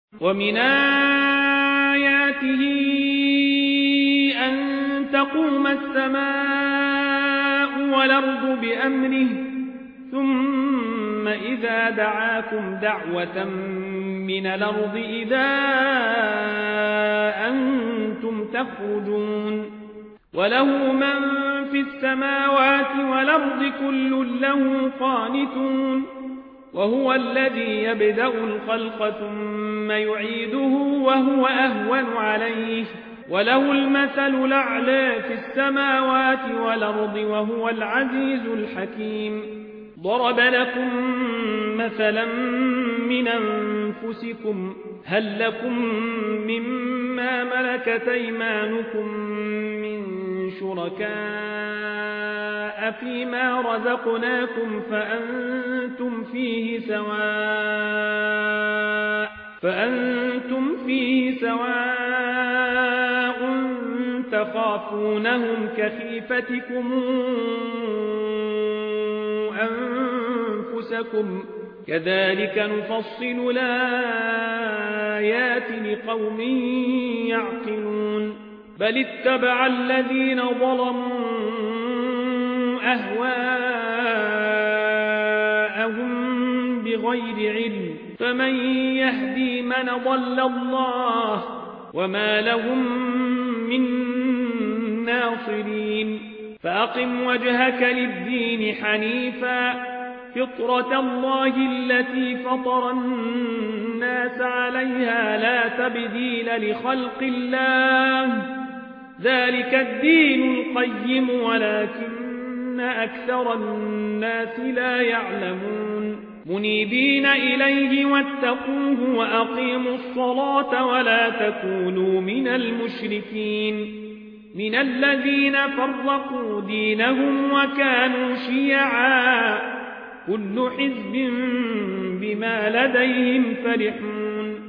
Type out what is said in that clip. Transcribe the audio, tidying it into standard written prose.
ومن آياته أن تقوم السماء والأرض بأمره ثم إذا دعاكم دعوة من الأرض إذا أنتم تخرجون وله من في السماوات والأرض كل له قانتون وهو الذي يبدأ الخلق ثم يعيده وهو أهون عليه وله المثل الأعلى في السماوات والأرض وهو العزيز الحكيم ضرب لكم مثلا من أنفسكم هل لكم مما ملكت أيمانكم من شركاء فيما رزقناكم فأنتم فيه سواء تخافونهم كخيفتكم أنفسكم كذلك نفصل الآيات لقوم يعقلون بل اتبع الذين ظلموا أهواءهم بغير علم فمن يهدي من ضل الله وما لهم من ناصرين فأقم وجهك للدين حنيفا فطرة الله التي فطر الناس عليها لا تبديل لخلق الله ذلك الدين القيم ولكن أكثر الناس لا يعلمون منيبين إليه واتقوه وأقيموا الصلاة ولا تكونوا من المشركين من الذين فرقوا دينهم وكانوا شيعا كل حزب بما لديهم فرحون